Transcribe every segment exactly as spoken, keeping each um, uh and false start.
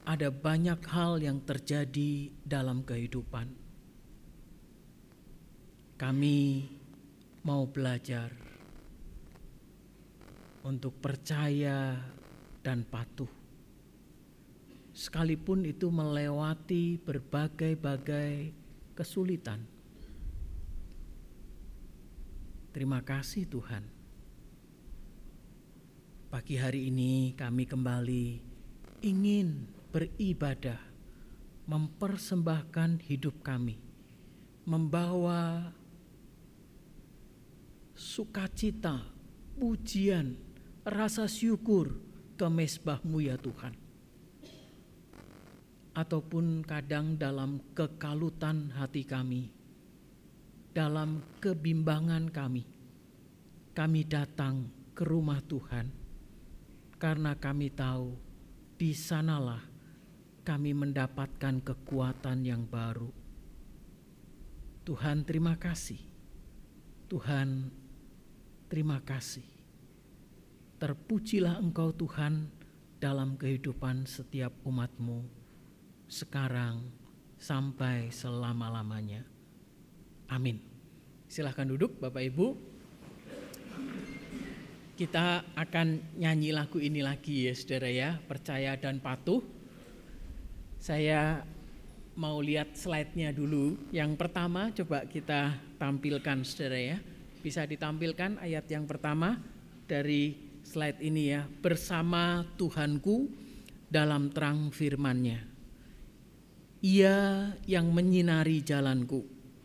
ada banyak hal yang terjadi dalam kehidupan. Kami mau belajar untuk percaya dan patuh, sekalipun itu melewati berbagai-bagai kesulitan. Terima kasih Tuhan. Pagi hari ini kami kembali ingin beribadah, mempersembahkan hidup kami, membawa sukacita, pujian, rasa syukur ke mezbah-Mu ya Tuhan. Ataupun kadang dalam kekalutan hati kami, dalam kebimbangan kami, kami datang ke rumah Tuhan karena kami tahu di sanalah kami mendapatkan kekuatan yang baru. Tuhan terima kasih. Tuhan terima kasih. Terpujilah Engkau Tuhan dalam kehidupan setiap umat-Mu sekarang sampai selama-lamanya. Amin. Silahkan duduk Bapak Ibu. Kita akan nyanyi lagu ini lagi ya saudara ya, percaya dan patuh. Saya mau lihat slide-nya dulu. Yang pertama coba kita tampilkan saudara ya. Bisa ditampilkan ayat yang pertama dari slide ini ya. Bersama Tuhanku dalam terang firman-Nya. Ia yang menyinari jalanku.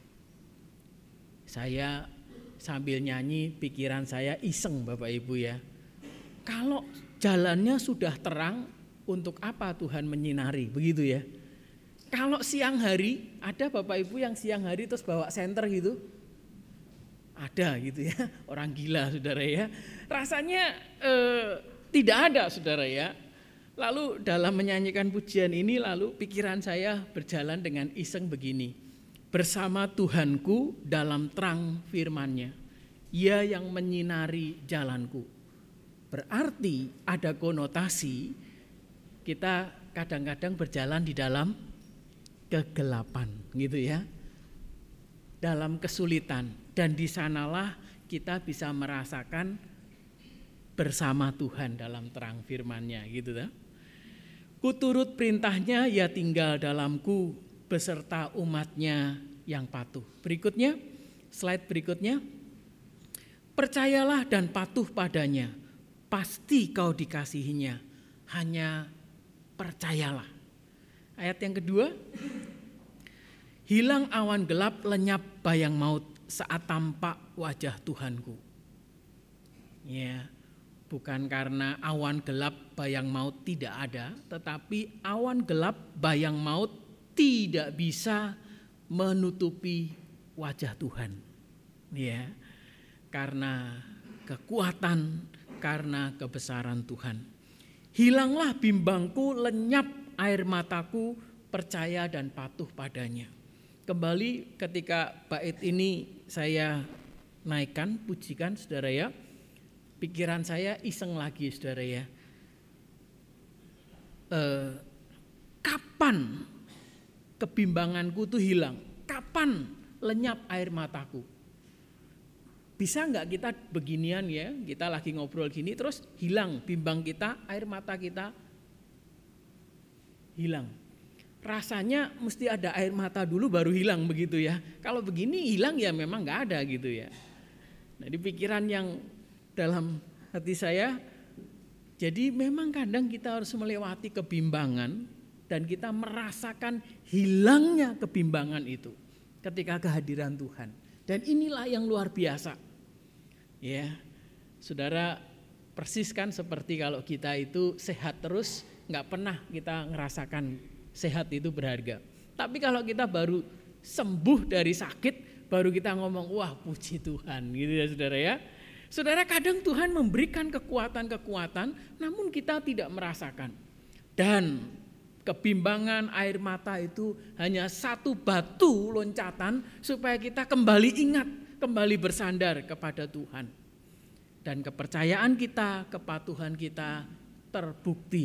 Saya sambil nyanyi pikiran saya iseng Bapak Ibu ya. Kalau jalannya sudah terang, untuk apa Tuhan menyinari? Begitu ya. Kalau siang hari, ada Bapak Ibu yang siang hari terus bawa senter gitu? Ada gitu ya, orang gila saudara ya. Rasanya eh, tidak ada saudara ya. Lalu dalam menyanyikan pujian ini lalu pikiran saya berjalan dengan iseng begini. Bersama Tuhanku dalam terang firman-Nya, Ia yang menyinari jalanku. Berarti ada konotasi kita kadang-kadang berjalan di dalam kegelapan gitu ya. Dalam kesulitan, dan di sanalah kita bisa merasakan bersama Tuhan dalam terang firman-Nya gitu ya. Kuturut perintah-Nya, Ia tinggal dalamku beserta umat-Nya yang patuh. Berikutnya, slide berikutnya. Percayalah dan patuh padanya, pasti kau dikasihinya, hanya percayalah. Ayat yang kedua, hilang awan gelap, lenyap bayang maut saat tampak wajah Tuhanku. Ya, bukan karena awan gelap bayang maut tidak ada, tetapi awan gelap bayang maut tidak bisa menutupi wajah Tuhan. Ya, karena kekuatan, karena kebesaran Tuhan. Hilanglah bimbangku, lenyap air mataku, percaya dan patuh padanya. Kembali ketika bait ini saya naikkan, pujikan saudara ya. Pikiran saya iseng lagi saudara ya. Eh, kapan kebimbanganku tuh hilang? Kapan lenyap air mataku? Bisa enggak kita beginian ya, kita lagi ngobrol gini terus hilang bimbang kita, air mata kita hilang. Rasanya mesti ada air mata dulu baru hilang begitu ya. Kalau begini hilang ya memang enggak ada gitu ya. Nah, di pikiran yang dalam hati saya, jadi memang kadang kita harus melewati kebimbangan dan kita merasakan hilangnya kebimbangan itu ketika kehadiran Tuhan. Dan inilah yang luar biasa. Ya, saudara, persis kan seperti kalau kita itu sehat terus, nggak pernah kita ngerasakan sehat itu berharga. Tapi kalau kita baru sembuh dari sakit, baru kita ngomong, wah puji Tuhan, gitu ya saudara ya. Saudara, kadang Tuhan memberikan kekuatan-kekuatan, namun kita tidak merasakan. Dan kebimbangan air mata itu hanya satu batu loncatan supaya kita kembali ingat, kembali bersandar kepada Tuhan. Dan kepercayaan kita, kepatuhan kita terbukti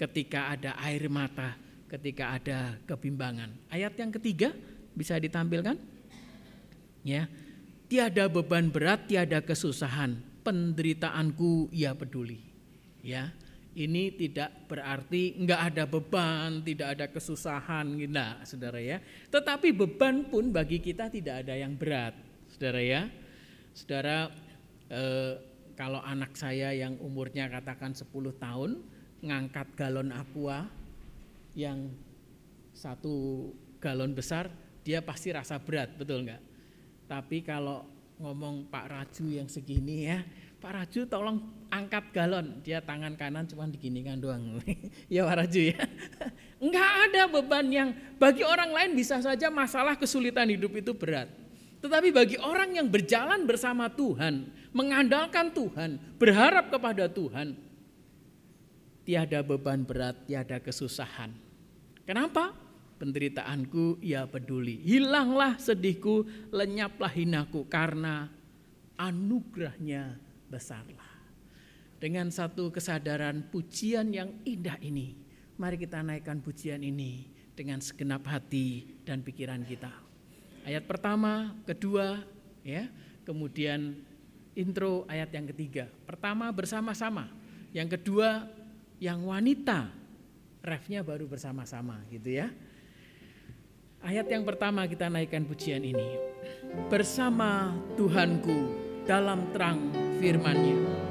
ketika ada air mata, ketika ada kebimbangan. Ayat yang ketiga bisa ditampilkan? Ya. Tiada beban berat, tiada kesusahan, penderitaanku ia peduli. Ya. Ini tidak berarti enggak ada beban, tidak ada kesusahan, enggak, Saudara ya. Tetapi beban pun bagi kita tidak ada yang berat, Saudara ya. Saudara, eh, kalau anak saya yang umurnya katakan sepuluh tahun ngangkat galon aqua yang satu galon besar, dia pasti rasa berat, betul enggak? Tapi kalau ngomong Pak Raju yang segini ya, Pak Raju tolong angkat galon, dia tangan kanan cuma diginikan doang. Ya Pak Raju ya. Enggak ada beban yang bagi orang lain bisa saja masalah kesulitan hidup itu berat. Tetapi bagi orang yang berjalan bersama Tuhan, mengandalkan Tuhan, berharap kepada Tuhan, tiada beban berat, tiada kesusahan. Kenapa? Penderitaanku ia peduli. Hilanglah sedihku, lenyaplah hinaku, karena anugerahnya besarlah. Dengan satu kesadaran pujian yang indah ini, mari kita naikkan pujian ini dengan segenap hati dan pikiran kita. Ayat pertama, kedua, ya, kemudian intro ayat yang ketiga. Pertama bersama-sama, yang kedua yang wanita, refnya baru bersama-sama gitu ya. Ayat yang pertama kita naikkan pujian ini. Bersama Tuhanku dalam terang firman-Nya.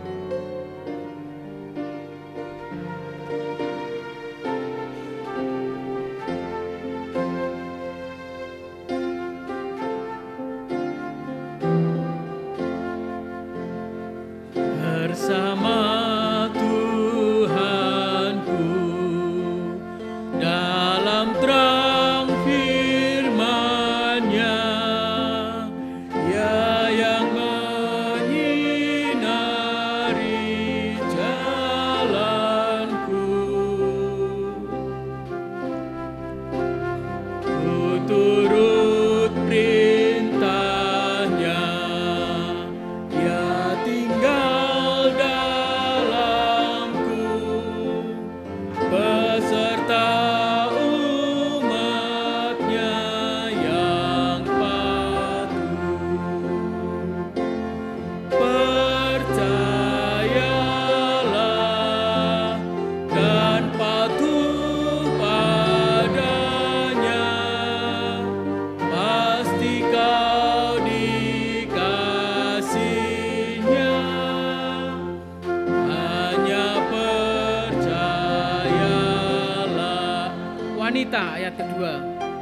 Ayat kedua.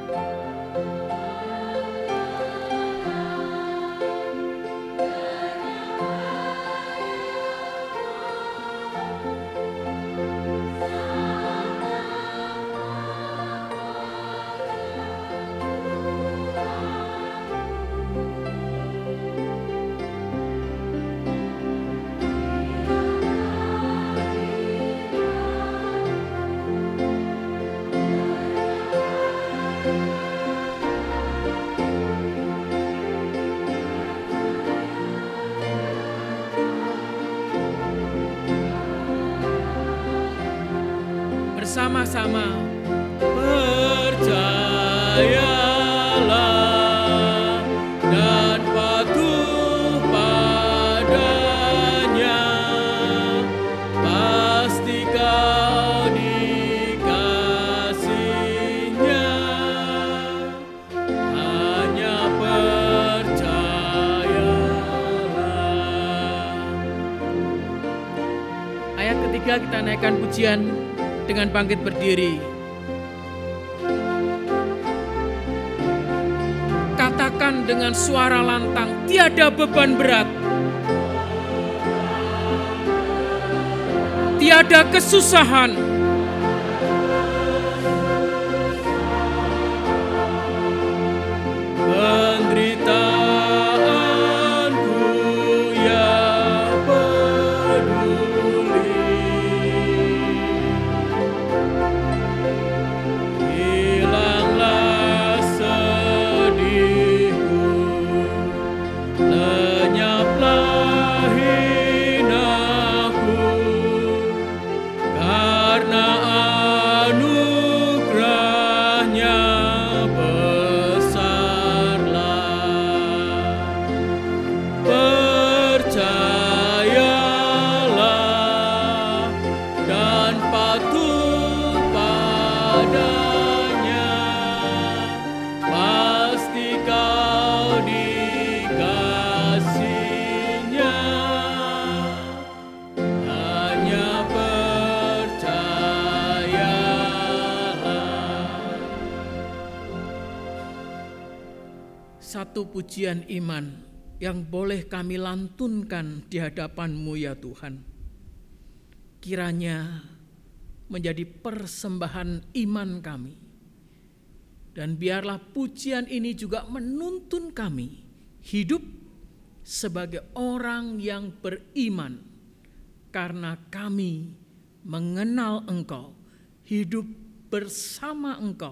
Bersama-sama percayalah dan patuh padanya, pasti kau dikasihinya, hanya percayalah. Ayat ketiga kita naikkan pujian dengan bangkit berdiri. Katakan dengan suara lantang, tiada beban berat, tiada kesusahan, penderitaanku ya peduli. Hilanglah sedihku, lenyaplah hinaku, karena satu pujian iman yang boleh kami lantunkan di hadapan-Mu ya Tuhan. Kiranya menjadi persembahan iman kami. Dan biarlah pujian ini juga menuntun kami hidup sebagai orang yang beriman. Karena kami mengenal Engkau, hidup bersama Engkau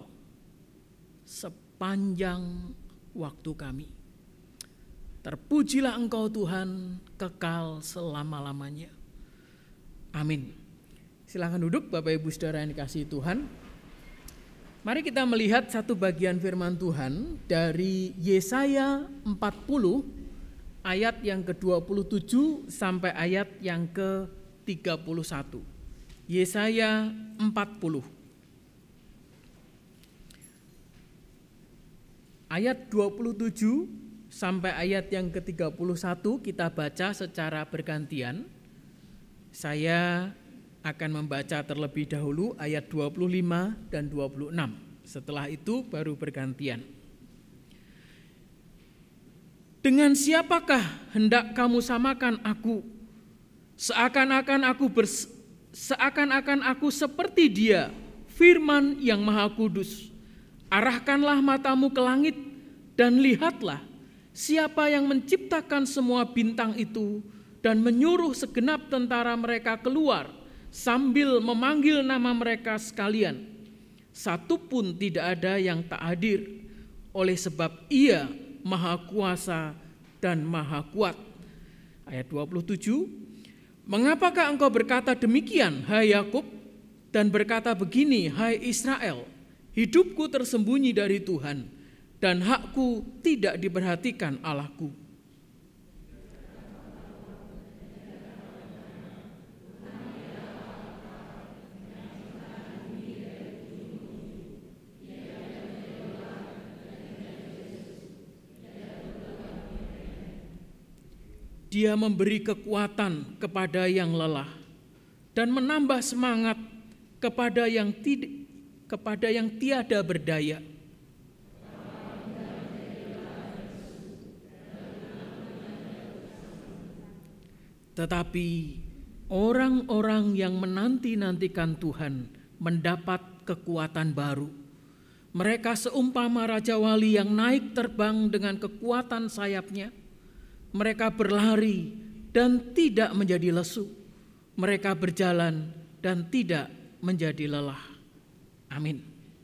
sepanjang waktu kami. Terpujilah Engkau Tuhan kekal selama-lamanya. Amin. Silakan duduk Bapak Ibu Saudara yang dikasihi Tuhan. Mari kita melihat satu bagian firman Tuhan dari Yesaya empat puluh ayat yang ke dua puluh tujuh sampai ayat yang ke tiga puluh satu. Yesaya empat puluh. Ayat dua puluh tujuh sampai ayat yang ke tiga puluh satu kita baca secara bergantian. Saya akan membaca terlebih dahulu ayat dua puluh lima dan dua puluh enam. Setelah itu baru bergantian. Dengan siapakah hendak kamu samakan aku? Seakan-akan aku bers, seakan-akan aku seperti Dia, Firman yang Maha Kudus. Arahkanlah matamu ke langit dan lihatlah siapa yang menciptakan semua bintang itu dan menyuruh segenap tentara mereka keluar sambil memanggil nama mereka sekalian. Satu pun tidak ada yang tak hadir, oleh sebab Ia Maha Kuasa dan Maha Kuat. Ayat dua puluh tujuh, mengapakah engkau berkata demikian, hai Yakub, dan berkata begini, hai Israel, hidupku tersembunyi dari Tuhan, dan hakku tidak diperhatikan Allahku. Dia memberi kekuatan kepada yang lelah dan menambah semangat kepada yang tidak kepada yang tiada berdaya. Tetapi orang-orang yang menanti-nantikan Tuhan mendapat kekuatan baru. Mereka seumpama raja wali yang naik terbang dengan kekuatan sayapnya. Mereka berlari dan tidak menjadi lesu. Mereka berjalan dan tidak menjadi lelah. Amin.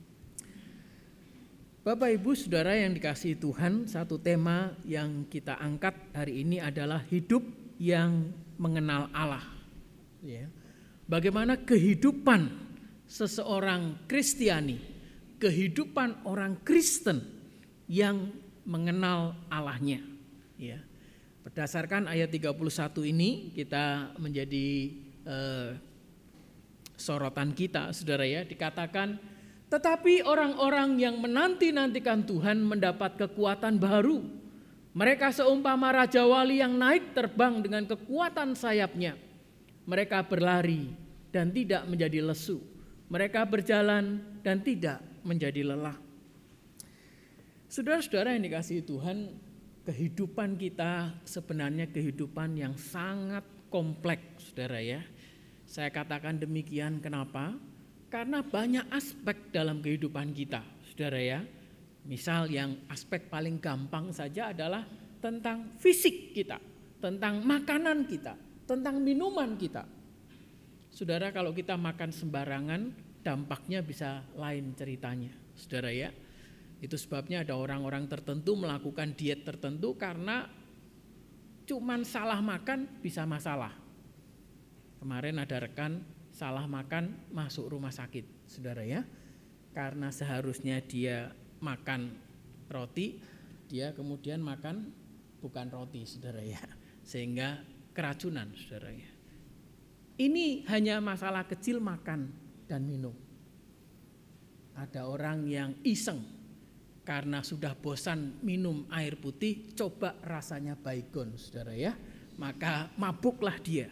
Bapak Ibu Saudara yang dikasihi Tuhan, satu tema yang kita angkat hari ini adalah hidup yang mengenal Allah. Ya. Bagaimana kehidupan seseorang Kristiani, kehidupan orang Kristen yang mengenal Allahnya. Ya. Berdasarkan ayat tiga puluh satu ini kita menjadi eh, sorotan kita, saudara ya, dikatakan, tetapi orang-orang yang menanti-nantikan Tuhan mendapat kekuatan baru. Mereka seumpama raja wali yang naik terbang dengan kekuatan sayapnya. Mereka berlari dan tidak menjadi lesu. Mereka berjalan dan tidak menjadi lelah. Saudara-saudara yang dikasihi Tuhan, kehidupan kita sebenarnya kehidupan yang sangat kompleks, saudara ya. Saya katakan demikian kenapa? Karena banyak aspek dalam kehidupan kita, saudara ya. Misal yang aspek paling gampang saja adalah tentang fisik kita, tentang makanan kita, tentang minuman kita. Saudara, kalau kita makan sembarangan, dampaknya bisa lain ceritanya, saudara ya. Itu sebabnya ada orang-orang tertentu melakukan diet tertentu karena cuman salah makan bisa masalah. Kemarin ada rekan salah makan masuk rumah sakit, saudara ya. Karena seharusnya dia makan roti, dia kemudian makan bukan roti, saudara ya. Sehingga keracunan, saudara ya. Ini hanya masalah kecil makan dan minum. Ada orang yang iseng karena sudah bosan minum air putih, coba rasanya baygon, saudara ya. Maka mabuklah dia.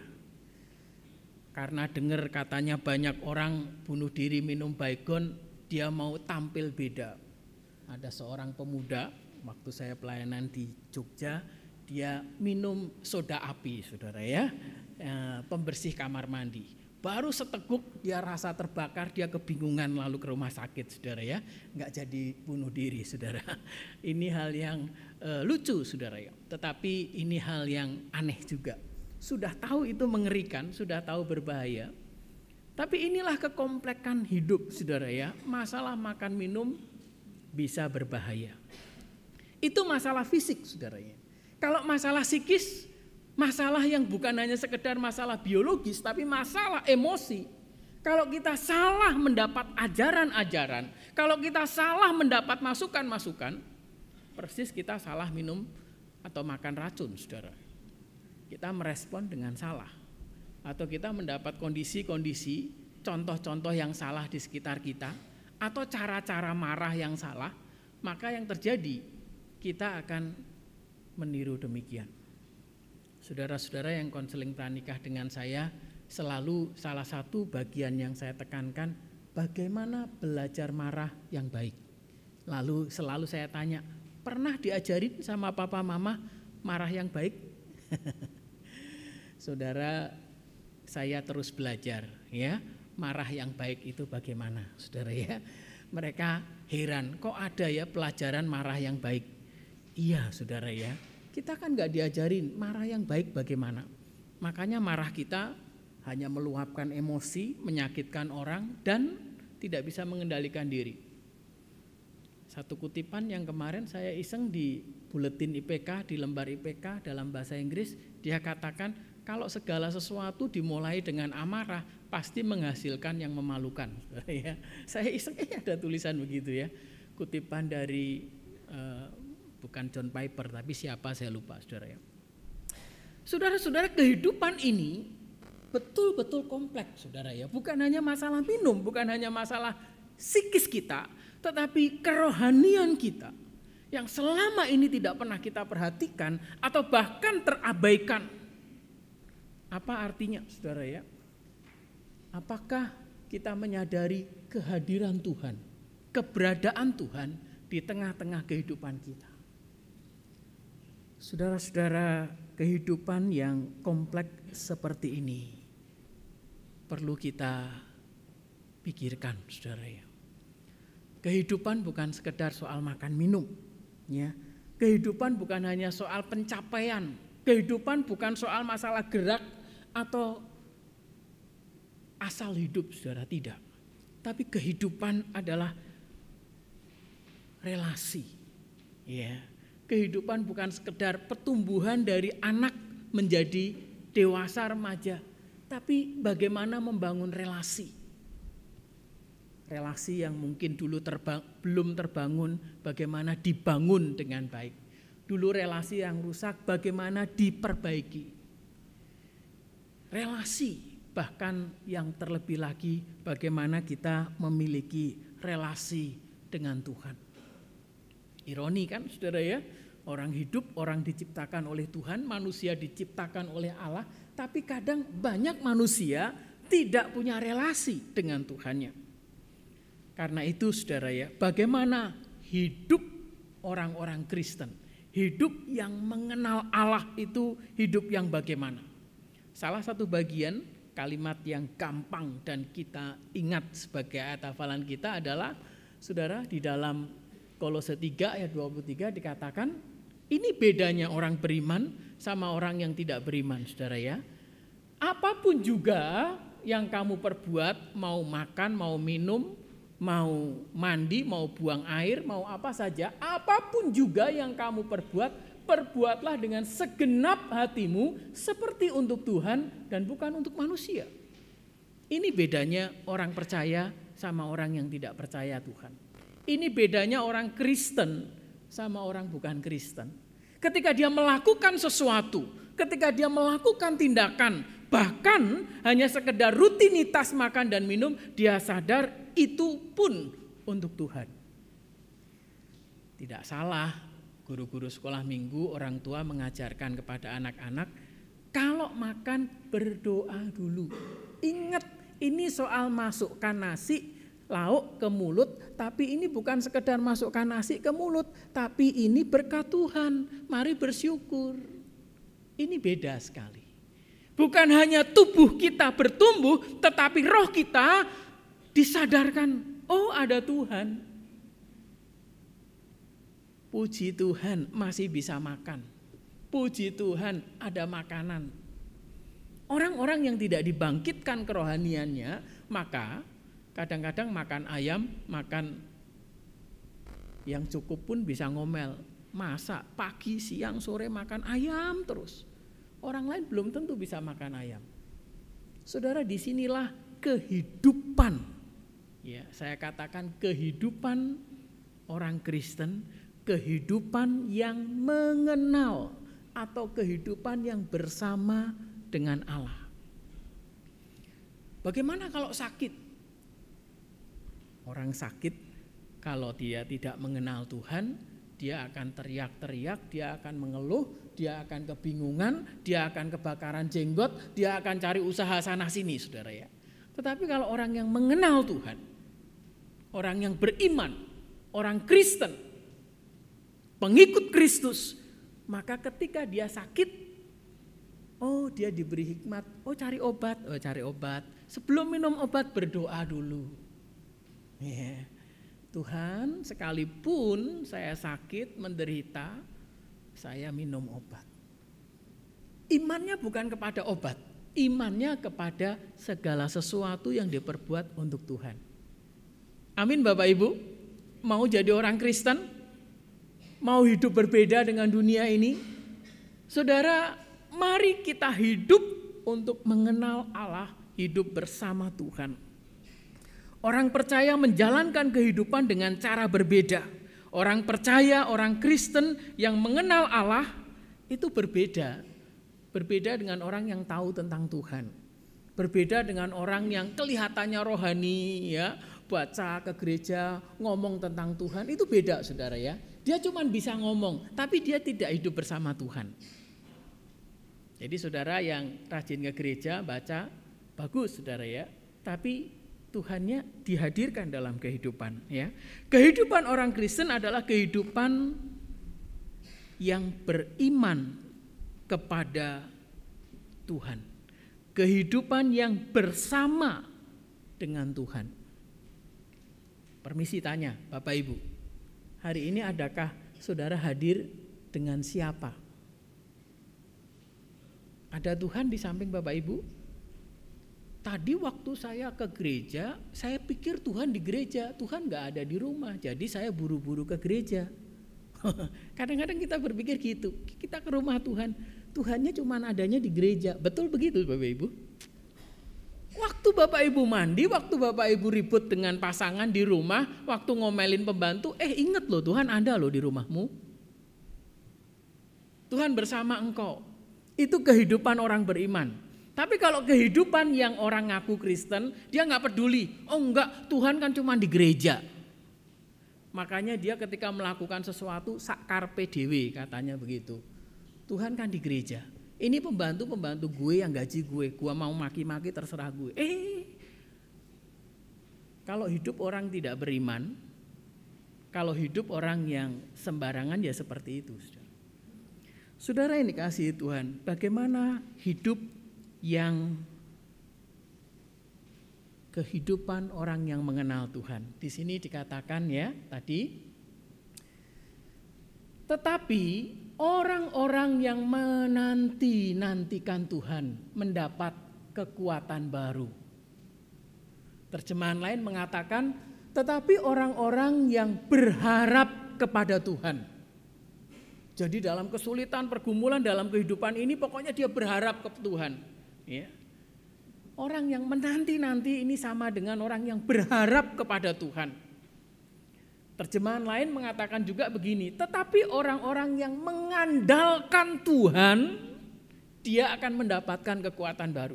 Karena dengar katanya banyak orang bunuh diri minum baygon, dia mau tampil beda. Ada seorang pemuda waktu saya pelayanan di Jogja, dia minum soda api, saudara ya, e, pembersih kamar mandi. Baru seteguk dia rasa terbakar, dia kebingungan lalu ke rumah sakit, saudara ya, nggak jadi bunuh diri, saudara. Ini hal yang e, lucu, saudara ya. Tetapi ini hal yang aneh juga. Sudah tahu itu mengerikan, sudah tahu berbahaya. Tapi inilah kekomplekan hidup, saudara ya. Masalah makan minum bisa berbahaya. Itu masalah fisik, saudara ya. Kalau masalah psikis, masalah yang bukan hanya sekedar masalah biologis, tapi masalah emosi. Kalau kita salah mendapat ajaran-ajaran, kalau kita salah mendapat masukan-masukan, persis kita salah minum atau makan racun, saudara. Kita merespon dengan salah. Atau kita mendapat kondisi-kondisi, contoh-contoh yang salah di sekitar kita, atau cara-cara marah yang salah, maka yang terjadi, kita akan meniru demikian. Saudara-saudara yang konseling pranikah dengan saya, selalu salah satu bagian yang saya tekankan, bagaimana belajar marah yang baik. Lalu selalu saya tanya, pernah diajarin sama papa mama marah yang baik? Saudara, saya terus belajar ya, marah yang baik itu bagaimana, saudara ya. Mereka heran, kok ada ya pelajaran marah yang baik. Iya, saudara ya. Kita kan gak diajarin marah yang baik bagaimana. Makanya marah kita hanya meluapkan emosi, menyakitkan orang, dan tidak bisa mengendalikan diri. Satu kutipan yang kemarin saya iseng di buletin I P K, di lembar I P K dalam bahasa Inggris, dia katakan kalau segala sesuatu dimulai dengan amarah, pasti menghasilkan yang memalukan. Saya iseng, eh ada tulisan begitu ya. Kutipan dari... Uh, bukan John Piper, tapi siapa saya lupa, saudara ya. Saudara-saudara, kehidupan ini betul-betul kompleks, saudara ya. Bukan hanya masalah minum, bukan hanya masalah psikis kita, tetapi kerohanian kita yang selama ini tidak pernah kita perhatikan atau bahkan terabaikan. Apa artinya, saudara ya? Apakah kita menyadari kehadiran Tuhan, keberadaan Tuhan di tengah-tengah kehidupan kita? Saudara-saudara, kehidupan yang kompleks seperti ini perlu kita pikirkan, saudara ya. Kehidupan bukan sekedar soal makan minum, ya. Kehidupan bukan hanya soal pencapaian, kehidupan bukan soal masalah gerak atau asal hidup, saudara, tidak. Tapi kehidupan adalah relasi, ya. Kehidupan bukan sekedar pertumbuhan dari anak menjadi dewasa remaja, tapi bagaimana membangun relasi. Relasi yang mungkin dulu terbang, belum terbangun, bagaimana dibangun dengan baik. Dulu relasi yang rusak, bagaimana diperbaiki. Relasi, bahkan yang terlebih lagi, bagaimana kita memiliki relasi dengan Tuhan. Ironi kan, saudara ya? Orang hidup, orang diciptakan oleh Tuhan, manusia diciptakan oleh Allah, tapi kadang banyak manusia tidak punya relasi dengan Tuhannya. Karena itu, saudara ya, bagaimana hidup orang-orang Kristen, hidup yang mengenal Allah itu hidup yang bagaimana? Salah satu bagian kalimat yang gampang dan kita ingat sebagai ayat hafalan kita adalah, saudara, di dalam Kolose tiga ayat dua puluh tiga dikatakan, ini bedanya orang beriman sama orang yang tidak beriman, saudara ya. Apapun juga yang kamu perbuat, mau makan, mau minum, mau mandi, mau buang air, mau apa saja, apapun juga yang kamu perbuat, perbuatlah dengan segenap hatimu seperti untuk Tuhan dan bukan untuk manusia. Ini bedanya orang percaya sama orang yang tidak percaya Tuhan. Ini bedanya orang Kristen sama orang bukan Kristen. Ketika dia melakukan sesuatu, ketika dia melakukan tindakan, bahkan hanya sekedar rutinitas makan dan minum, dia sadar itu pun untuk Tuhan. Tidak salah guru-guru sekolah minggu, orang tua mengajarkan kepada anak-anak, kalau makan berdoa dulu. Ingat, ini soal masukkan nasi, lauk ke mulut, tapi ini bukan sekedar masukkan nasi ke mulut, tapi ini berkat Tuhan. Mari bersyukur. Ini beda sekali. Bukan hanya tubuh kita bertumbuh, tetapi roh kita disadarkan, oh ada Tuhan. Puji Tuhan masih bisa makan. Puji Tuhan ada makanan. Orang-orang yang tidak dibangkitkan kerohaniannya, maka kadang-kadang makan ayam, makan yang cukup pun bisa ngomel. Masa pagi, siang, sore makan ayam terus. Orang lain belum tentu bisa makan ayam. Saudara, disinilah kehidupan. Ya, saya katakan kehidupan orang Kristen, kehidupan yang mengenal atau kehidupan yang bersama dengan Allah. Bagaimana kalau sakit? Orang sakit kalau dia tidak mengenal Tuhan, dia akan teriak-teriak, dia akan mengeluh, dia akan kebingungan, dia akan kebakaran jenggot, dia akan cari usaha sana sini, saudara ya. Tetapi kalau orang yang mengenal Tuhan, orang yang beriman, orang Kristen, pengikut Kristus, maka ketika dia sakit, oh dia diberi hikmat, oh cari obat, oh cari obat. Sebelum minum obat berdoa dulu. Yeah. Tuhan, sekalipun saya sakit, menderita, saya minum obat. Imannya bukan kepada obat, imannya kepada segala sesuatu yang diperbuat untuk Tuhan. Amin Bapak Ibu. Mau jadi orang Kristen? Mau hidup berbeda dengan dunia ini? Saudara, mari kita hidup untuk mengenal Allah, hidup bersama Tuhan. Orang percaya menjalankan kehidupan dengan cara berbeda. Orang percaya, orang Kristen yang mengenal Allah itu berbeda. Berbeda dengan orang yang tahu tentang Tuhan. Berbeda dengan orang yang kelihatannya rohani, ya, baca ke gereja, ngomong tentang Tuhan, itu beda saudara ya. Dia cuma bisa ngomong, tapi dia tidak hidup bersama Tuhan. Jadi saudara yang rajin ke gereja, baca, bagus saudara ya. Tapi Tuhannya dihadirkan dalam kehidupan ya. Kehidupan orang Kristen adalah kehidupan yang beriman kepada Tuhan. Kehidupan yang bersama dengan Tuhan. Permisi tanya Bapak Ibu, hari ini adakah saudara hadir dengan siapa? Ada Tuhan di samping Bapak Ibu? Tadi waktu saya ke gereja, saya pikir Tuhan di gereja, Tuhan gak ada di rumah, jadi saya buru-buru ke gereja. Kadang-kadang kita berpikir gitu, kita ke rumah Tuhan, Tuhannya cuma adanya di gereja. Betul begitu Bapak Ibu? Waktu Bapak Ibu mandi, waktu Bapak Ibu ribut dengan pasangan di rumah, waktu ngomelin pembantu, eh inget loh Tuhan ada loh di rumahmu. Tuhan bersama engkau. Itu kehidupan orang beriman. Tapi kalau kehidupan yang orang ngaku Kristen, dia gak peduli. Oh enggak, Tuhan kan cuma di gereja. Makanya dia ketika melakukan sesuatu sak karpe dewe katanya begitu. Tuhan kan di gereja. Ini pembantu-pembantu gue yang gaji gue. Gue mau maki-maki terserah gue. Eh, kalau hidup orang tidak beriman, kalau hidup orang yang sembarangan ya seperti itu. Saudara yang dikasihi Tuhan, bagaimana hidup yang kehidupan orang yang mengenal Tuhan. Di sini dikatakan ya tadi, tetapi orang-orang yang menanti-nantikan Tuhan mendapat kekuatan baru. Terjemahan lain mengatakan, tetapi orang-orang yang berharap kepada Tuhan. Jadi dalam kesulitan, pergumulan dalam kehidupan ini pokoknya dia berharap ke Tuhan. Ya. Orang yang menanti-nanti ini sama dengan orang yang berharap kepada Tuhan. Terjemahan lain mengatakan juga begini, tetapi orang-orang yang mengandalkan Tuhan, dia akan mendapatkan kekuatan baru.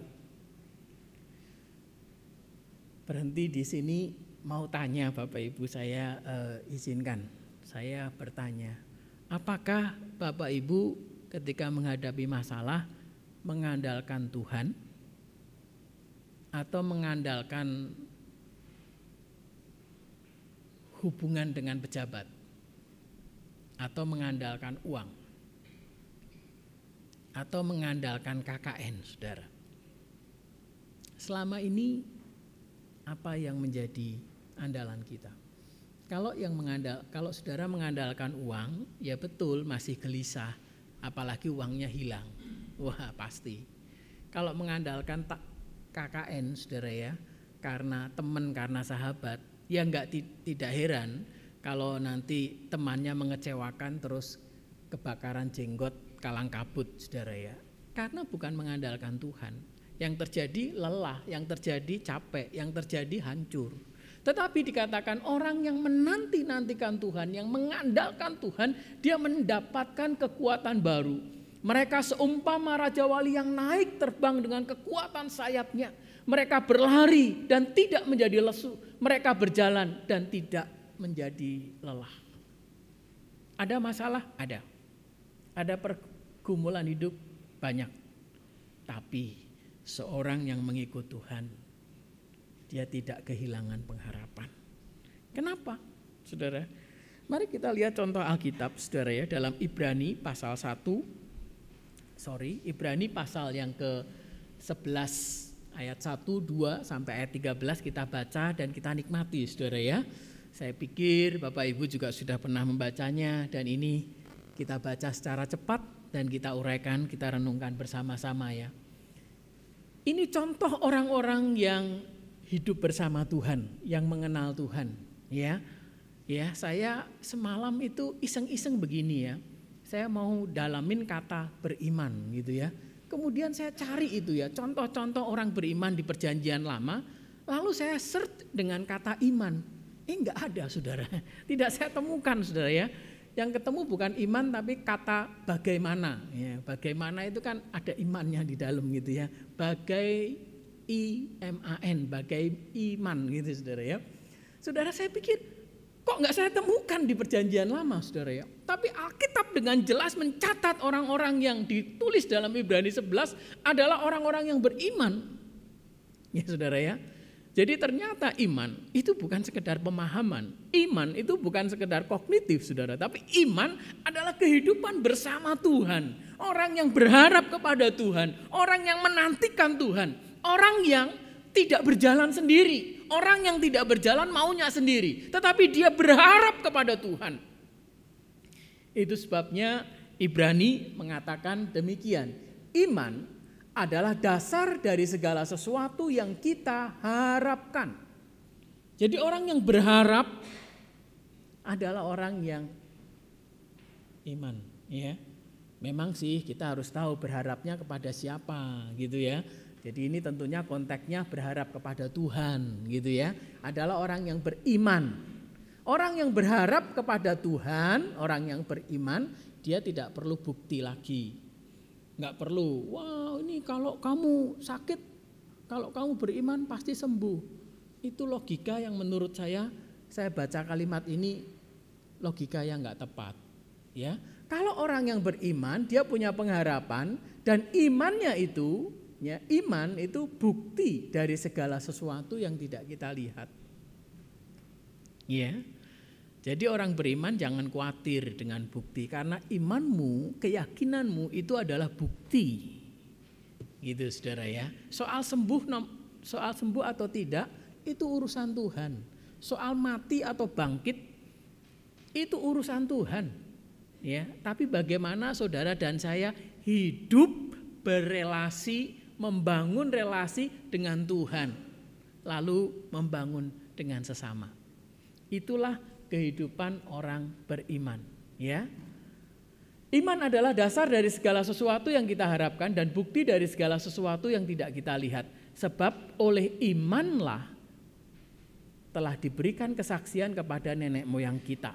Berhenti di sini, mau tanya Bapak Ibu, saya uh, izinkan, saya bertanya, apakah Bapak Ibu ketika menghadapi masalah mengandalkan Tuhan atau mengandalkan hubungan dengan pejabat atau mengandalkan uang atau mengandalkan K K N, saudara. Selama ini apa yang menjadi andalan kita? Kalau yang mengandal, kalau saudara mengandalkan uang, ya betul masih gelisah, apalagi uangnya hilang. Wah pasti. Kalau mengandalkan tak K K N, saudara ya, karena teman, karena sahabat, ya enggak tidak heran kalau nanti temannya mengecewakan terus kebakaran jenggot, kalang kabut, saudara ya. Karena bukan mengandalkan Tuhan. Yang terjadi lelah, yang terjadi capek, yang terjadi hancur. Tetapi dikatakan orang yang menanti-nantikan Tuhan, yang mengandalkan Tuhan, dia mendapatkan kekuatan baru. Mereka seumpama Raja Wali yang naik terbang dengan kekuatan sayapnya. Mereka berlari dan tidak menjadi lesu. Mereka berjalan dan tidak menjadi lelah. Ada masalah? Ada. Ada pergumulan hidup? Banyak. Tapi seorang yang mengikut Tuhan, dia tidak kehilangan pengharapan. Kenapa, saudara? Mari kita lihat contoh Alkitab, saudara ya, dalam Ibrani pasal satu, sorry, Ibrani pasal yang ke sebelas, ayat satu, dua, sampai ayat tiga belas kita baca dan kita nikmati, saudara ya. Saya pikir Bapak Ibu juga sudah pernah membacanya dan ini kita baca secara cepat dan kita uraikan, kita renungkan bersama-sama ya. Ini contoh orang-orang yang hidup bersama Tuhan, yang mengenal Tuhan, ya. Ya, saya semalam itu iseng-iseng begini ya. Saya mau dalamin kata beriman gitu ya. Kemudian saya cari itu ya, contoh-contoh orang beriman di Perjanjian Lama, lalu saya search dengan kata iman. Eh enggak ada, saudara. Tidak saya temukan, saudara ya. Yang ketemu bukan iman tapi kata bagaimana. Ya, bagaimana itu kan ada imannya di dalam gitu ya. Bagai I M A N, bagai iman gitu, saudara ya. Saudara, saya pikir kok enggak saya temukan di Perjanjian Lama, saudara ya. Tapi Alkitab dengan jelas mencatat orang-orang yang ditulis dalam Ibrani sebelas adalah orang-orang yang beriman. Ya, saudara ya. Jadi ternyata iman itu bukan sekedar pemahaman. Iman itu bukan sekedar kognitif, saudara. Tapi iman adalah kehidupan bersama Tuhan. Orang yang berharap kepada Tuhan. Orang yang menantikan Tuhan. Orang yang tidak berjalan sendiri. Orang yang tidak berjalan maunya sendiri. Tetapi dia berharap kepada Tuhan. Itu sebabnya Ibrani mengatakan demikian. Iman adalah dasar dari segala sesuatu yang kita harapkan. Jadi orang yang berharap adalah orang yang iman, ya. Memang sih kita harus tahu berharapnya kepada siapa, gitu ya. Jadi ini tentunya konteksnya berharap kepada Tuhan, gitu ya. Adalah orang yang beriman. Orang yang berharap kepada Tuhan, orang yang beriman, dia tidak perlu bukti lagi. Enggak perlu, wah ini kalau kamu sakit, kalau kamu beriman pasti sembuh. Itu logika yang menurut saya, saya baca kalimat ini logika yang enggak tepat. Ya, kalau orang yang beriman dia punya pengharapan dan imannya itu, ya iman itu bukti dari segala sesuatu yang tidak kita lihat. Ya. Jadi orang beriman jangan khawatir dengan bukti karena imanmu, keyakinanmu itu adalah bukti. Gitu saudara ya. Soal sembuh soal sembuh atau tidak itu urusan Tuhan. Soal mati atau bangkit itu urusan Tuhan. Ya, tapi bagaimana saudara dan saya hidup berelasi, membangun relasi dengan Tuhan, lalu membangun dengan sesama. Itulah kehidupan orang beriman, ya. Iman adalah dasar dari segala sesuatu yang kita harapkan dan bukti dari segala sesuatu yang tidak kita lihat. Sebab oleh imanlah telah diberikan kesaksian kepada nenek moyang kita.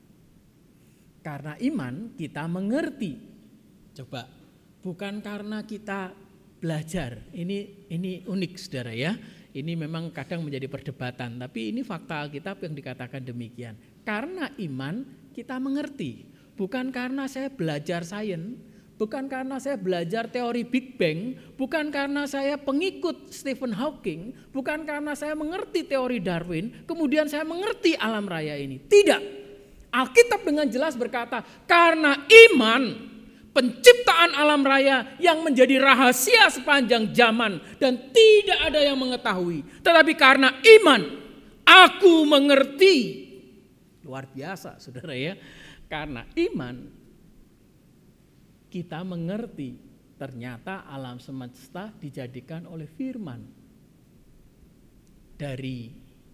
Karena iman kita mengerti. Coba, bukan karena kita belajar. Ini ini unik saudara ya. Ini memang kadang menjadi perdebatan, tapi ini fakta Alkitab yang dikatakan demikian. Karena iman kita mengerti, bukan karena saya belajar sains, bukan karena saya belajar teori Big Bang, bukan karena saya pengikut Stephen Hawking, bukan karena saya mengerti teori Darwin, kemudian saya mengerti alam raya ini. Tidak. Alkitab dengan jelas berkata, karena iman, penciptaan alam raya yang menjadi rahasia sepanjang zaman dan tidak ada yang mengetahui. Tetapi karena iman, aku mengerti. Luar biasa, saudara ya. Karena iman, kita mengerti ternyata alam semesta dijadikan oleh firman. Dari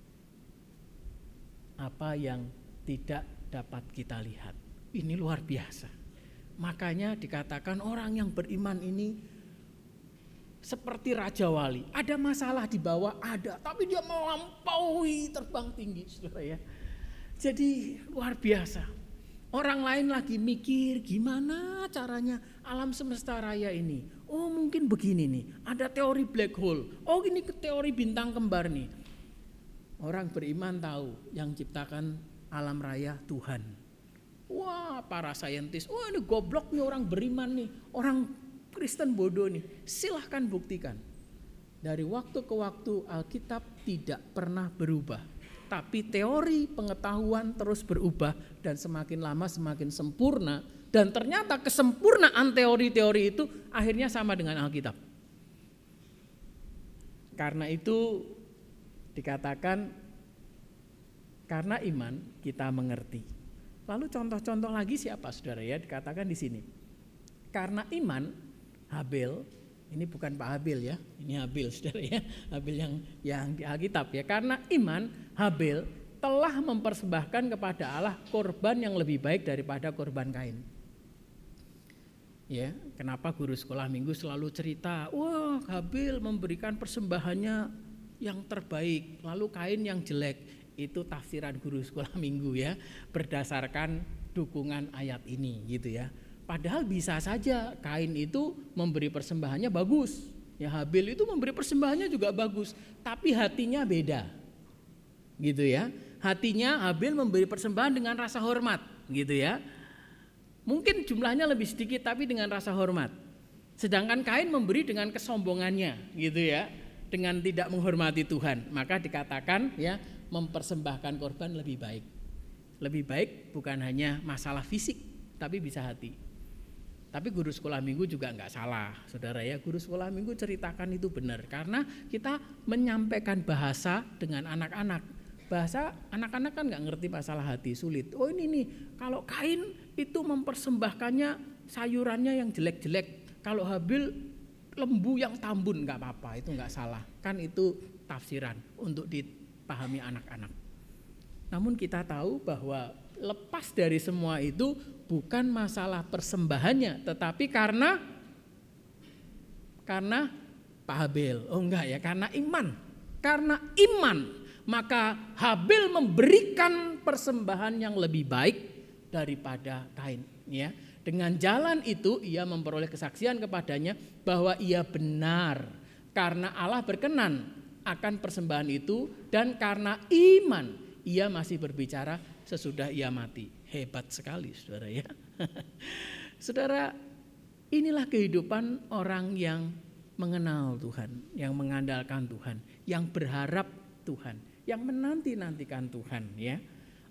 apa yang tidak dapat kita lihat. Ini luar biasa. Makanya dikatakan orang yang beriman ini seperti Raja Wali. Ada masalah di bawah, ada. Tapi dia melampaui terbang tinggi, saudara ya. Jadi luar biasa. Orang lain lagi mikir gimana caranya alam semesta raya ini. Oh mungkin begini nih, ada teori black hole. Oh ini teori bintang kembar nih. Orang beriman tahu yang ciptakan alam raya Tuhan. Wah para saintis, wah ini goblok nih orang beriman nih. Orang Kristen bodoh nih. Silahkan buktikan. Dari waktu ke waktu Alkitab tidak pernah berubah. Tapi teori pengetahuan terus berubah dan semakin lama semakin sempurna. Dan ternyata kesempurnaan teori-teori itu akhirnya sama dengan Alkitab. Karena itu dikatakan karena iman kita mengerti. Lalu contoh-contoh lagi siapa saudara ya? Dikatakan di sini. Karena iman Habel, ini bukan Pak Habel ya, ini Habel saudara ya, Habel yang yang di Alkitab ya. Karena iman Habel telah mempersembahkan kepada Allah korban yang lebih baik daripada korban Kain. Ya, kenapa guru sekolah minggu selalu cerita, wah Habel memberikan persembahannya yang terbaik, lalu Kain yang jelek. Itu tafsiran guru sekolah minggu ya, berdasarkan dukungan ayat ini gitu ya. Padahal bisa saja Kain itu memberi persembahannya bagus, ya Habel itu memberi persembahannya juga bagus, tapi hatinya beda, gitu ya. Hatinya Habel memberi persembahan dengan rasa hormat, gitu ya. Mungkin jumlahnya lebih sedikit tapi dengan rasa hormat. Sedangkan Kain memberi dengan kesombongannya, gitu ya, dengan tidak menghormati Tuhan. Maka dikatakan ya mempersembahkan korban lebih baik. Lebih baik bukan hanya masalah fisik, tapi bisa hati. Tapi guru sekolah minggu juga enggak salah, saudara ya. Guru sekolah minggu ceritakan itu benar. Karena kita menyampaikan bahasa dengan anak-anak. Bahasa anak-anak kan enggak ngerti masalah hati, sulit. Oh ini nih, kalau Kain itu mempersembahkannya sayurannya yang jelek-jelek. Kalau Habel lembu yang tambun enggak apa-apa, itu enggak salah. Kan itu tafsiran untuk dipahami anak-anak. Namun kita tahu bahwa lepas dari semua itu bukan masalah persembahannya, tetapi karena karena Pak Habel. Oh enggak ya, karena iman. Karena iman, maka Habel memberikan persembahan yang lebih baik daripada Kain, ya. Dengan jalan itu ia memperoleh kesaksian kepadanya bahwa ia benar karena Allah berkenan akan persembahan itu, dan karena iman ia masih berbicara sesudah ia mati. Hebat sekali saudara ya. Saudara, inilah kehidupan orang yang mengenal Tuhan, yang mengandalkan Tuhan, yang berharap Tuhan, yang menanti-nantikan Tuhan ya.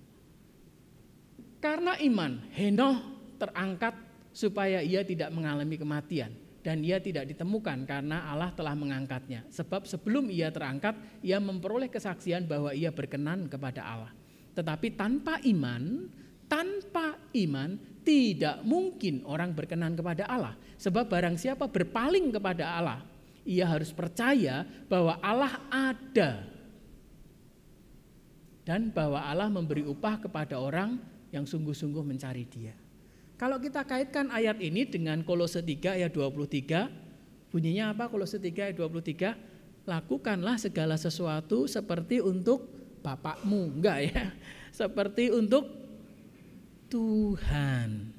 Karena iman, Henoh terangkat supaya ia tidak mengalami kematian, dan ia tidak ditemukan karena Allah telah mengangkatnya. Sebab sebelum ia terangkat, ia memperoleh kesaksian bahwa ia berkenan kepada Allah. Tetapi tanpa iman, tanpa iman tidak mungkin orang berkenan kepada Allah. Sebab barang siapa berpaling kepada Allah, ia harus percaya bahwa Allah ada. Dan bahwa Allah memberi upah kepada orang yang sungguh-sungguh mencari Dia. Kalau kita kaitkan ayat ini dengan Kolose tiga ayat dua puluh tiga, bunyinya apa Kolose tiga ayat dua puluh tiga? Lakukanlah segala sesuatu seperti untuk bapakmu, enggak ya? Seperti untuk Tuhan.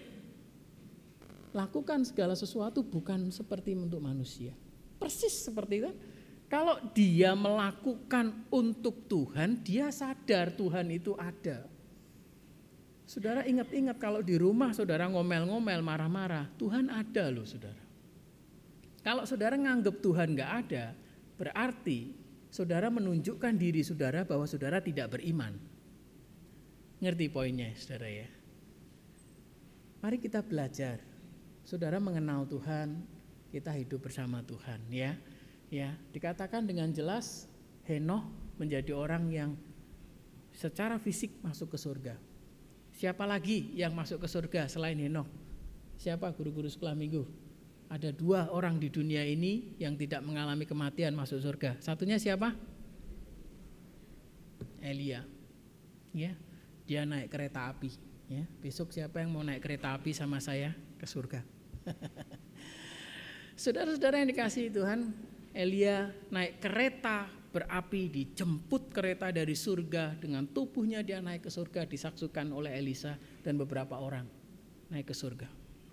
Lakukan segala sesuatu bukan seperti untuk manusia. Persis seperti itu. Kalau dia melakukan untuk Tuhan, dia sadar Tuhan itu ada. Saudara ingat-ingat kalau di rumah saudara ngomel-ngomel, marah-marah, Tuhan ada loh saudara. Kalau saudara nganggap Tuhan gak ada, berarti saudara menunjukkan diri saudara bahwa saudara tidak beriman. Ngerti poinnya saudara ya? Mari kita belajar. Saudara mengenal Tuhan, kita hidup bersama Tuhan ya. Ya, dikatakan dengan jelas Henokh menjadi orang yang secara fisik masuk ke surga. Siapa lagi yang masuk ke surga selain Henokh? Siapa guru-guru sekolah minggu? Ada dua orang di dunia ini yang tidak mengalami kematian masuk surga. Satunya siapa? Elia. Ya, dia naik kereta api. Ya, besok siapa yang mau naik kereta api sama saya ke surga? Saudara-saudara yang dikasihi Tuhan, Elia naik kereta berapi, dijemput kereta dari surga, dengan tubuhnya dia naik ke surga, disaksikan oleh Elisa dan beberapa orang naik ke surga.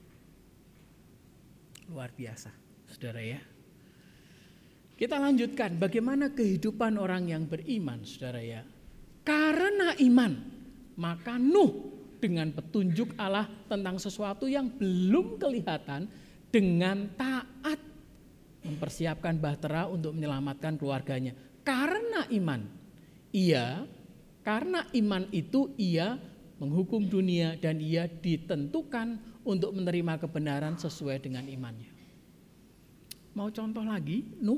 Luar biasa, saudara ya. Kita lanjutkan, bagaimana kehidupan orang yang beriman, saudara ya. Karena iman, maka Nuh dengan petunjuk Allah tentang sesuatu yang belum kelihatan, dengan taat mempersiapkan bahtera untuk menyelamatkan keluarganya. Karena iman, ia karena iman itu ia menghukum dunia dan ia ditentukan untuk menerima kebenaran sesuai dengan imannya. Mau contoh lagi, Nuh.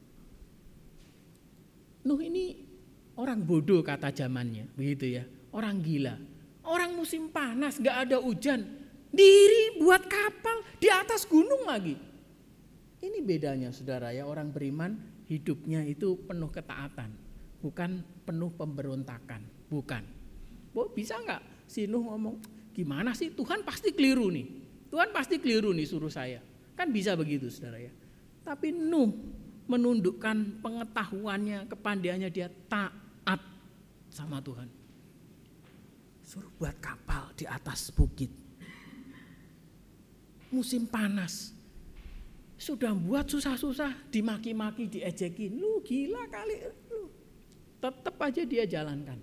Nuh ini orang bodoh kata zamannya, begitu ya. Orang gila, orang musim panas, gak ada hujan, diri buat kapal di atas gunung lagi. Ini bedanya saudara ya, orang beriman hidupnya itu penuh ketaatan, bukan penuh pemberontakan, bukan. Bo, bisa nggak si Nuh ngomong, gimana sih Tuhan pasti keliru nih, Tuhan pasti keliru nih suruh saya, kan bisa begitu saudara ya. Tapi Nuh menundukkan pengetahuannya, kepandaiannya, dia taat sama Tuhan. Suruh buat kapal di atas bukit, musim panas. Sudah buat susah-susah, dimaki-maki, diejekin, lu gila kali, lu. Tetap aja dia jalankan.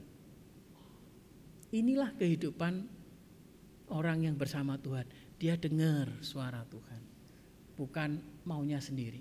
Inilah kehidupan orang yang bersama Tuhan. Dia dengar suara Tuhan, bukan maunya sendiri.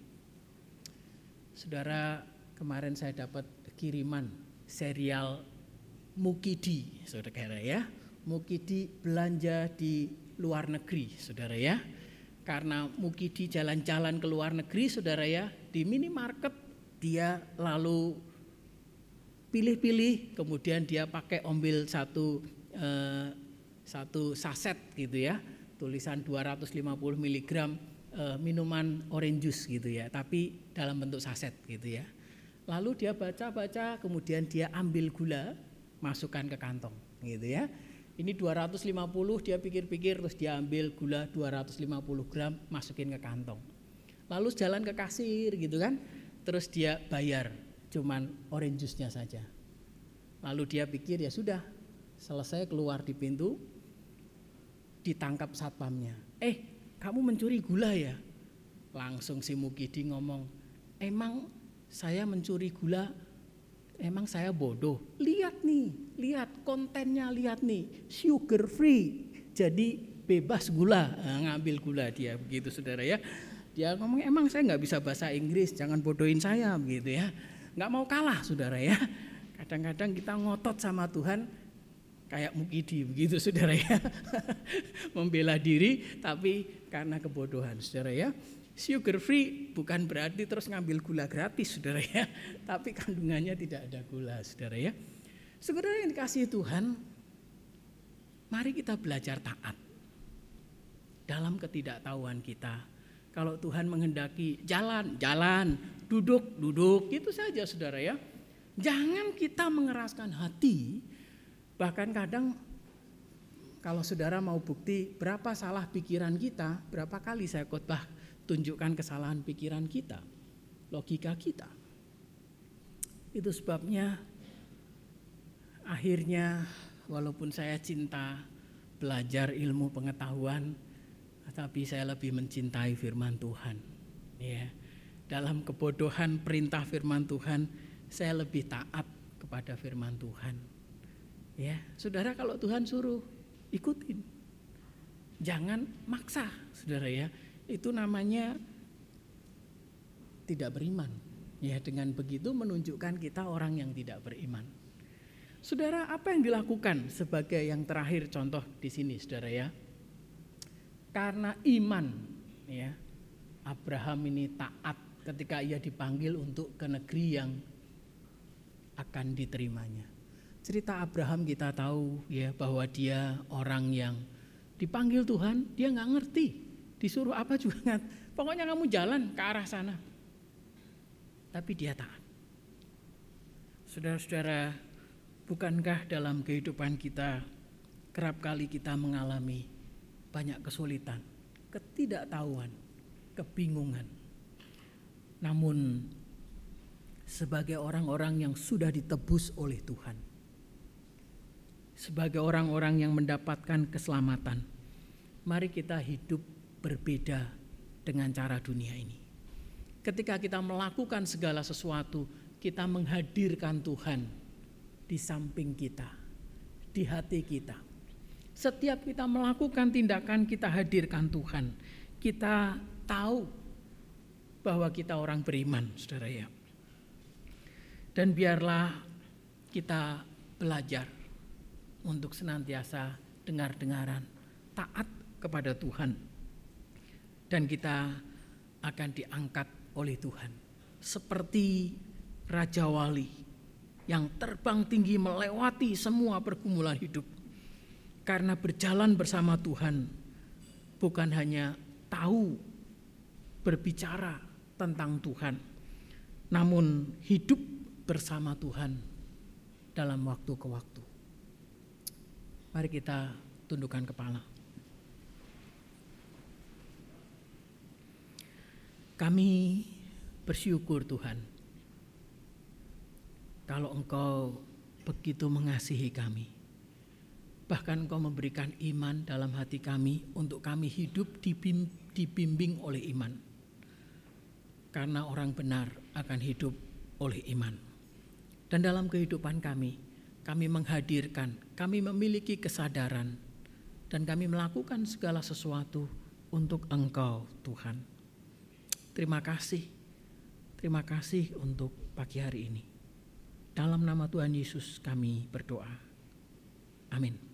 Saudara, kemarin saya dapat kiriman serial Mukidi, saudara ya. Mukidi belanja di luar negeri, saudara ya. Karena Mukidi jalan-jalan ke luar negeri, saudara ya, di minimarket dia lalu pilih-pilih, kemudian dia pakai ambil satu eh, satu saset gitu ya, tulisan dua ratus lima puluh miligram eh, minuman orange juice gitu ya, tapi dalam bentuk saset gitu ya. Lalu dia baca-baca, kemudian dia ambil gula, masukkan ke kantong gitu ya. Ini dua ratus lima puluh, dia pikir-pikir, terus dia ambil gula dua ratus lima puluh gram, masukin ke kantong. Lalu jalan ke kasir gitu kan, terus dia bayar cuman orange juice-nya saja. Lalu dia pikir ya sudah, selesai keluar di pintu, ditangkap satpamnya. Eh, kamu mencuri gula ya? Langsung si Mukidi ngomong, emang saya mencuri gula? Emang saya bodoh? Lihat nih, lihat kontennya, lihat nih, sugar free, jadi bebas gula. Nah, ngambil gula dia begitu saudara ya. Dia ngomong emang saya nggak bisa bahasa Inggris, jangan bodohin saya begitu ya. Nggak mau kalah saudara ya. Kadang-kadang kita ngotot sama Tuhan kayak Mukidi begitu saudara ya. Membela diri tapi karena kebodohan saudara ya. Sugar free bukan berarti terus ngambil gula gratis saudara ya, tapi kandungannya tidak ada gula saudara ya. Saudara yang dikasihi Tuhan, mari kita belajar taat dalam ketidaktahuan kita. Kalau Tuhan menghendaki jalan, jalan, duduk, duduk, itu saja saudara ya. Jangan kita mengeraskan hati, bahkan kadang kalau saudara mau bukti berapa salah pikiran kita, berapa kali saya khotbah tunjukkan kesalahan pikiran kita, logika kita. Itu sebabnya akhirnya walaupun saya cinta belajar ilmu pengetahuan, tapi saya lebih mencintai firman Tuhan. Ya, dalam kebodohan perintah firman Tuhan, saya lebih taat kepada firman Tuhan. Ya, saudara kalau Tuhan suruh ikutin. Jangan maksa, saudara ya. Itu namanya tidak beriman. Ya, dengan begitu menunjukkan kita orang yang tidak beriman. Saudara, apa yang dilakukan sebagai yang terakhir contoh di sini, saudara ya? Karena iman, ya, Abraham ini taat ketika ia dipanggil untuk ke negeri yang akan diterimanya. Cerita Abraham kita tahu ya bahwa dia orang yang dipanggil Tuhan, dia nggak ngerti disuruh apa juga nggak. Pokoknya kamu jalan ke arah sana. Tapi dia taat. Saudara-saudara, bukankah dalam kehidupan kita kerap kali kita mengalami banyak kesulitan, ketidaktahuan, kebingungan. Namun sebagai orang-orang yang sudah ditebus oleh Tuhan, sebagai orang-orang yang mendapatkan keselamatan, mari kita hidup berbeda dengan cara dunia ini. Ketika kita melakukan segala sesuatu, kita menghadirkan Tuhan di samping kita, di hati kita. Setiap kita melakukan tindakan, kita hadirkan Tuhan. Kita tahu bahwa kita orang beriman, saudara ya. Dan biarlah kita belajar untuk senantiasa dengar-dengaran, taat kepada Tuhan. Dan kita akan diangkat oleh Tuhan. Seperti Raja Wali yang terbang tinggi melewati semua pergumulan hidup. Karena berjalan bersama Tuhan bukan hanya tahu berbicara tentang Tuhan, namun hidup bersama Tuhan dalam waktu ke waktu. Mari kita tundukkan kepala. Kami bersyukur Tuhan, kalau Engkau begitu mengasihi kami. Bahkan Engkau memberikan iman dalam hati kami untuk kami hidup dibimbing oleh iman. Karena orang benar akan hidup oleh iman. Dan dalam kehidupan kami, kami menghadirkan, kami memiliki kesadaran, dan kami melakukan segala sesuatu untuk Engkau Tuhan. Terima kasih, terima kasih untuk pagi hari ini. Dalam nama Tuhan Yesus kami berdoa. Amin.